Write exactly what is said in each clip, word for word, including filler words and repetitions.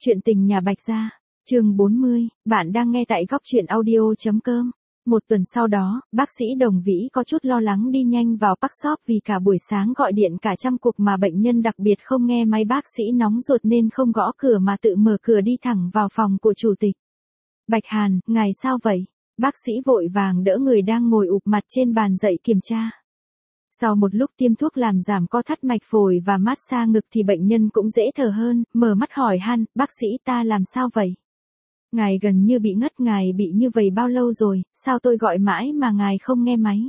Chuyện tình nhà Bạch Gia, chương bốn mươi, bạn đang nghe tại góc truyện audio.com. Một tuần sau đó, bác sĩ Đồng Vĩ có chút lo lắng đi nhanh vào Park Shop vì cả buổi sáng gọi điện cả trăm cuộc mà bệnh nhân đặc biệt không nghe máy, bác sĩ nóng ruột nên không gõ cửa mà tự mở cửa đi thẳng vào phòng của chủ tịch. Bạch Hàn, ngài sao vậy? Bác sĩ vội vàng đỡ người đang ngồi ụp mặt trên bàn dậy kiểm tra. Sau một lúc tiêm thuốc làm giảm co thắt mạch phổi và massage ngực thì bệnh nhân cũng dễ thở hơn, mở mắt hỏi han, bác sĩ ta làm sao vậy? Ngài gần như bị ngất, ngài bị như vậy bao lâu rồi, sao tôi gọi mãi mà ngài không nghe máy?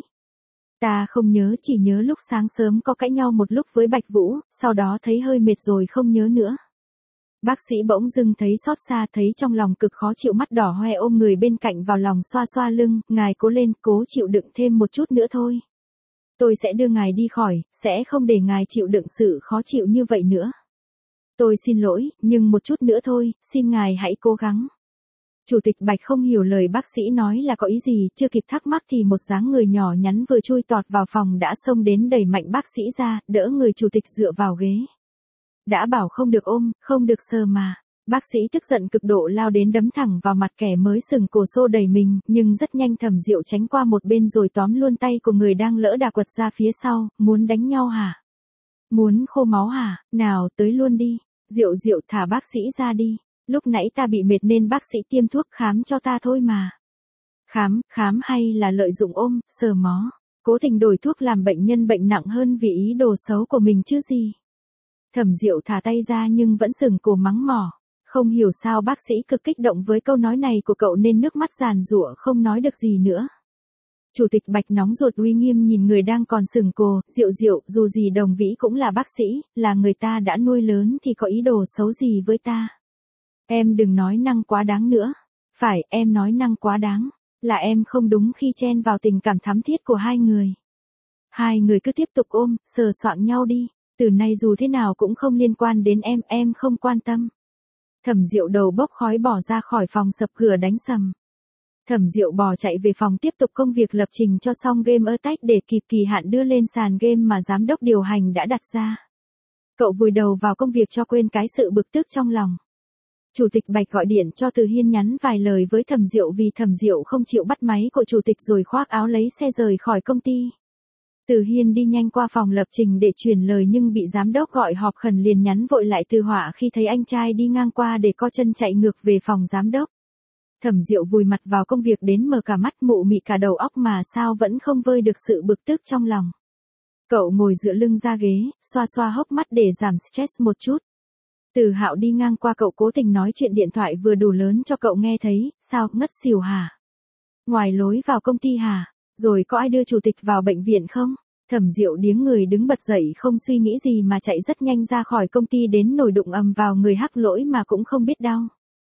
Ta không nhớ, chỉ nhớ lúc sáng sớm có cãi nhau một lúc với Bạch Vũ, sau đó thấy hơi mệt rồi không nhớ nữa. Bác sĩ bỗng dưng thấy xót xa, thấy trong lòng cực khó chịu, mắt đỏ hoe ôm người bên cạnh vào lòng xoa xoa lưng, ngài cố lên, cố chịu đựng thêm một chút nữa thôi. Tôi sẽ đưa ngài đi khỏi, sẽ không để ngài chịu đựng sự khó chịu như vậy nữa. Tôi xin lỗi, nhưng một chút nữa thôi, xin ngài hãy cố gắng. Chủ tịch Bạch không hiểu lời bác sĩ nói là có ý gì, chưa kịp thắc mắc thì một dáng người nhỏ nhắn vừa chui tọt vào phòng đã xông đến đẩy mạnh bác sĩ ra, đỡ người chủ tịch dựa vào ghế. Đã bảo không được ôm, không được sờ mà. Bác sĩ tức giận cực độ lao đến đấm thẳng vào mặt kẻ mới sừng cổ xô đẩy mình, nhưng rất nhanh Thẩm Diệu tránh qua một bên rồi tóm luôn tay của người đang lỡ đà quật ra phía sau, muốn đánh nhau hả? Muốn khô máu hả? Nào tới luôn đi. Diệu Diệu thả bác sĩ ra đi. Lúc nãy ta bị mệt nên bác sĩ tiêm thuốc khám cho ta thôi mà. Khám, khám hay là lợi dụng ôm, sờ mó. Cố tình đổi thuốc làm bệnh nhân bệnh nặng hơn vì ý đồ xấu của mình chứ gì. Thẩm Diệu thả tay ra nhưng vẫn sừng cổ mắng mỏ. Không hiểu sao bác sĩ cực kích động với câu nói này của cậu nên nước mắt giàn giụa không nói được gì nữa. Chủ tịch Bạch nóng ruột uy nghiêm nhìn người đang còn sừng cổ, Diệu Diệu, dù gì Đồng Vĩ cũng là bác sĩ, là người ta đã nuôi lớn thì có ý đồ xấu gì với ta. Em đừng nói năng quá đáng nữa. Phải, em nói năng quá đáng. Là em không đúng khi chen vào tình cảm thắm thiết của hai người. Hai người cứ tiếp tục ôm, sờ soạng nhau đi. Từ nay dù thế nào cũng không liên quan đến em, em không quan tâm. Thẩm Diệu đầu bốc khói bỏ ra khỏi phòng, sập cửa đánh sầm. Thẩm Diệu bỏ chạy về phòng tiếp tục công việc lập trình cho xong game Attack để kịp kỳ hạn đưa lên sàn game mà giám đốc điều hành đã đặt ra. Cậu vùi đầu vào công việc cho quên cái sự bực tức trong lòng. Chủ tịch Bạch gọi điện cho Từ Hiên nhắn vài lời với Thẩm Diệu vì Thẩm Diệu không chịu bắt máy của chủ tịch rồi khoác áo lấy xe rời khỏi công ty. Từ Hiên đi nhanh qua phòng lập trình để truyền lời nhưng bị giám đốc gọi họp khẩn, liền nhắn vội lại Từ Họa khi thấy anh trai đi ngang qua để co chân chạy ngược về phòng giám đốc. Thẩm Diệu vùi mặt vào công việc đến mờ cả mắt, mụ mị cả đầu óc mà sao vẫn không vơi được sự bực tức trong lòng. Cậu ngồi dựa lưng ra ghế, xoa xoa hốc mắt để giảm stress một chút. Từ Hạo đi ngang qua cậu cố tình nói chuyện điện thoại vừa đủ lớn cho cậu nghe thấy, sao, ngất xỉu hả? Ngoài lối vào công ty hả? Rồi có ai đưa chủ tịch vào bệnh viện không? Thẩm Diệu điếng người đứng bật dậy không suy nghĩ gì mà chạy rất nhanh ra khỏi công ty đến nổi đụng ầm vào người Hắc Lỗi mà cũng không biết đau.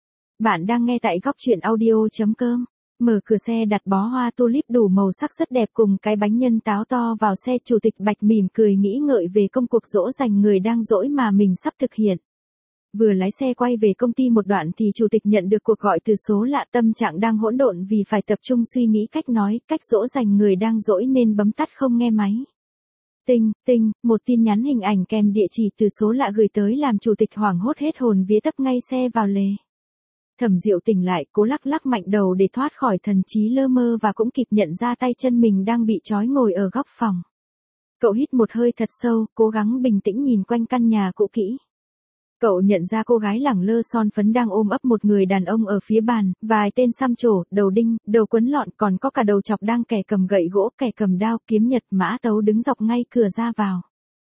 Bạn đang nghe tại góc truyện audio.com. Mở cửa xe đặt bó hoa tulip đủ màu sắc rất đẹp cùng cái bánh nhân táo to vào xe, chủ tịch Bạch mỉm cười nghĩ ngợi về công cuộc dỗ dành người đang dỗi mà mình sắp thực hiện. Vừa lái xe quay về công ty một đoạn thì chủ tịch nhận được cuộc gọi từ số lạ, tâm trạng đang hỗn độn vì phải tập trung suy nghĩ cách nói, cách dỗ dành người đang dỗi nên bấm tắt không nghe máy. Tinh, tinh, một tin nhắn hình ảnh kèm địa chỉ từ số lạ gửi tới làm chủ tịch hoảng hốt hết hồn vía, tấp ngay xe vào lề. Thẩm Diệu tỉnh lại, cố lắc lắc mạnh đầu để thoát khỏi thần trí lơ mơ và cũng kịp nhận ra tay chân mình đang bị trói ngồi ở góc phòng. Cậu hít một hơi thật sâu, cố gắng bình tĩnh nhìn quanh căn nhà cũ kỹ. Cậu nhận ra cô gái lẳng lơ son phấn đang ôm ấp một người đàn ông ở phía bàn, vài tên xăm trổ, đầu đinh, đầu quấn lọn, còn có cả đầu chọc đang kẻ cầm gậy gỗ, kẻ cầm đao, kiếm nhật, mã tấu đứng dọc ngay cửa ra vào.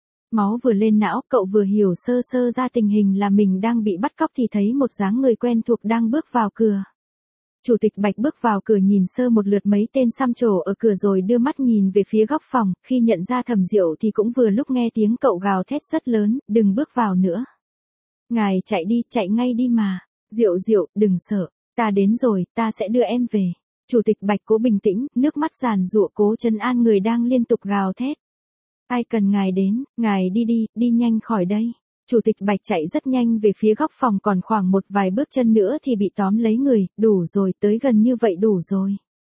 Máu vừa lên não, cậu vừa hiểu sơ sơ ra tình hình là mình đang bị bắt cóc thì thấy một dáng người quen thuộc đang bước vào cửa. Chủ tịch Bạch bước vào cửa nhìn sơ một lượt mấy tên xăm trổ ở cửa rồi đưa mắt nhìn về phía góc phòng, khi nhận ra Thẩm Diệu thì cũng vừa lúc nghe tiếng cậu gào thét rất lớn, đừng bước vào nữa. Ngài chạy đi, chạy ngay đi mà. Diệu Diệu, đừng sợ, ta đến rồi, ta sẽ đưa em về. Chủ tịch Bạch cố bình tĩnh, nước mắt giàn giụa cố trấn an người đang liên tục gào thét. Ai cần ngài đến, ngài đi đi, đi nhanh khỏi đây. Chủ tịch Bạch chạy rất nhanh về phía góc phòng, còn khoảng một vài bước chân nữa thì bị tóm lấy người, đủ rồi, tới gần như vậy đủ rồi.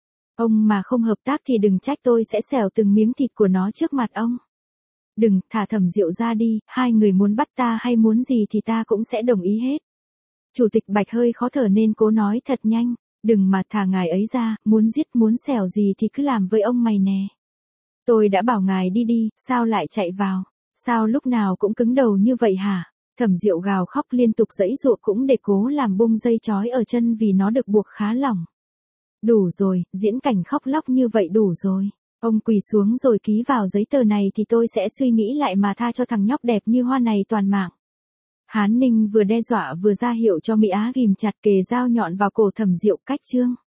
Ông mà không hợp tác thì đừng trách tôi sẽ xẻo từng miếng thịt của nó trước mặt ông. Đừng, thả Thẩm Diệu ra đi, hai người muốn bắt ta hay muốn gì thì ta cũng sẽ đồng ý hết. Chủ tịch Bạch hơi khó thở nên cố nói thật nhanh, đừng mà thả ngài ấy ra, muốn giết muốn xẻo gì thì cứ làm với ông mày nè. Tôi đã bảo ngài đi đi, sao lại chạy vào, sao lúc nào cũng cứng đầu như vậy hả? Thẩm Diệu gào khóc liên tục giãy giụa cũng để cố làm bung dây trói ở chân vì nó được buộc khá lỏng. Đủ rồi, diễn cảnh khóc lóc như vậy đủ rồi. Ông quỳ xuống rồi ký vào giấy tờ này thì tôi sẽ suy nghĩ lại mà tha cho thằng nhóc đẹp như hoa này toàn mạng. Hán Ninh vừa đe dọa vừa ra hiệu cho Mỹ Á ghìm chặt kề dao nhọn vào cổ Thẩm Diệu cách chương.